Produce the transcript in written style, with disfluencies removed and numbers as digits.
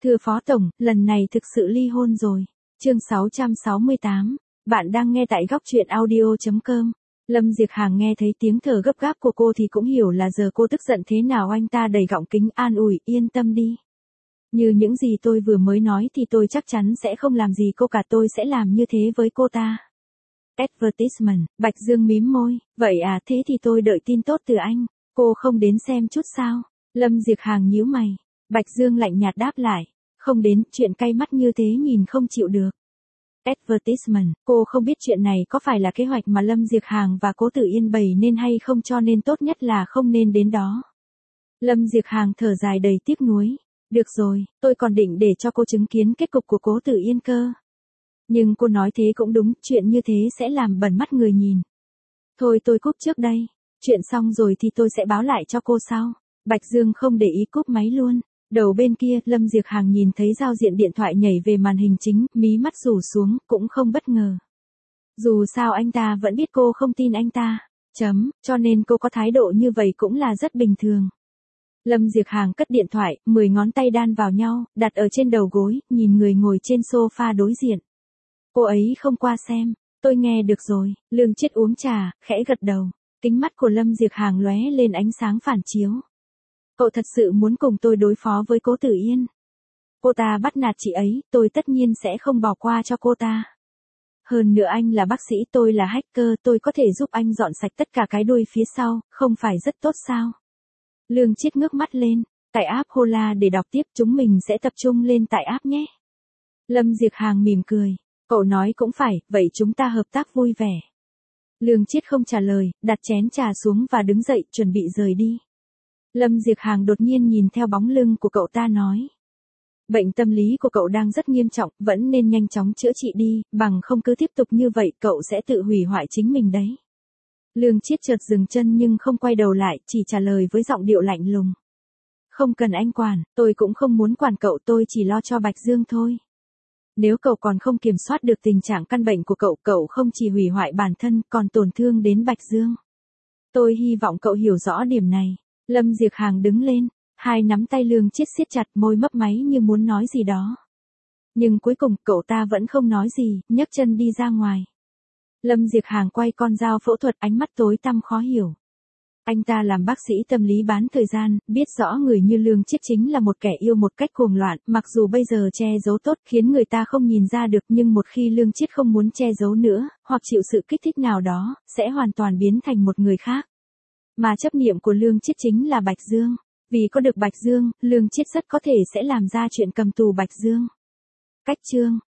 Thưa Phó Tổng, lần này thực sự ly hôn rồi. Chương 668. Bạn đang nghe tại góc truyện audio.com. Lâm Diệc Hàng nghe thấy tiếng thở gấp gáp của cô thì cũng hiểu là giờ cô tức giận thế nào. Anh ta đầy gọng kính an ủi, yên tâm đi. Như những gì tôi vừa mới nói thì tôi chắc chắn sẽ không làm gì cô cả, tôi sẽ làm như thế với cô ta. Advertisement, Bạch Dương mím môi, vậy à, thế thì tôi đợi tin tốt từ anh. Cô không đến xem chút sao? Lâm Diệc Hàng nhíu mày. Bạch Dương lạnh nhạt đáp lại, không đến, chuyện cay mắt như thế nhìn không chịu được. Advertisement, cô không biết chuyện này có phải là kế hoạch mà Lâm Diệc Hàng và Cố Tử Yên bày nên hay không, cho nên tốt nhất là không nên đến đó. Lâm Diệc Hàng thở dài đầy tiếc nuối. Được rồi, tôi còn định để cho cô chứng kiến kết cục của Cố Tử Yên cơ. Nhưng cô nói thế cũng đúng, chuyện như thế sẽ làm bẩn mắt người nhìn. Thôi tôi cúp trước đây, chuyện xong rồi thì tôi sẽ báo lại cho cô sau. Bạch Dương không để ý cúp máy luôn. Đầu bên kia, Lâm Diệc Hàng nhìn thấy giao diện điện thoại nhảy về màn hình chính, mí mắt rủ xuống, cũng không bất ngờ. Dù sao anh ta vẫn biết cô không tin anh ta. Cho nên cô có thái độ như vậy cũng là rất bình thường. Lâm Diệc Hàng cất điện thoại, 10 ngón tay đan vào nhau, đặt ở trên đầu gối, nhìn người ngồi trên sofa đối diện. Cô ấy không qua xem, tôi nghe được rồi. Lương Chiết uống trà, khẽ gật đầu. Kính mắt của Lâm Diệc Hàng lóe lên ánh sáng phản chiếu. Cậu thật sự muốn cùng tôi đối phó với Cố Tử Yên? Cô ta bắt nạt chị ấy, tôi tất nhiên sẽ không bỏ qua cho cô ta. Hơn nữa anh là bác sĩ, tôi là hacker, tôi có thể giúp anh dọn sạch tất cả cái đuôi phía sau, không phải rất tốt sao? Lương Chiết ngước mắt lên, tải app Hola để đọc tiếp, chúng mình sẽ tập trung lên tải app nhé. Lâm Diệc Hàng mỉm cười, cậu nói cũng phải, vậy chúng ta hợp tác vui vẻ. Lương Chiết không trả lời, đặt chén trà xuống và đứng dậy, chuẩn bị rời đi. Lâm Diệc Hàng đột nhiên nhìn theo bóng lưng của cậu ta nói. Bệnh tâm lý của cậu đang rất nghiêm trọng, vẫn nên nhanh chóng chữa trị đi, bằng không cứ tiếp tục như vậy cậu sẽ tự hủy hoại chính mình đấy. Lương Chiết chợt dừng chân nhưng không quay đầu lại, chỉ trả lời với giọng điệu lạnh lùng. Không cần anh quản, tôi cũng không muốn quản cậu, tôi chỉ lo cho Bạch Dương thôi. Nếu cậu còn không kiểm soát được tình trạng căn bệnh của cậu, cậu không chỉ hủy hoại bản thân còn tổn thương đến Bạch Dương. Tôi hy vọng cậu hiểu rõ điểm này. Lâm Diệc Hàng đứng lên, hai nắm tay Lương Chiết siết chặt, môi mấp máy như muốn nói gì đó. Nhưng cuối cùng cậu ta vẫn không nói gì, nhấc chân đi ra ngoài. Lâm Diệc Hàng quay con dao phẫu thuật, ánh mắt tối tăm khó hiểu. Anh ta làm bác sĩ tâm lý bán thời gian, biết rõ người như Lương Chiết chính là một kẻ yêu một cách cuồng loạn, mặc dù bây giờ che giấu tốt khiến người ta không nhìn ra được, nhưng một khi Lương Chiết không muốn che giấu nữa, hoặc chịu sự kích thích nào đó, sẽ hoàn toàn biến thành một người khác. Mà chấp niệm của Lương Chiết chính là Bạch Dương. Vì có được Bạch Dương, Lương Chiết rất có thể sẽ làm ra chuyện cầm tù Bạch Dương. Cách chương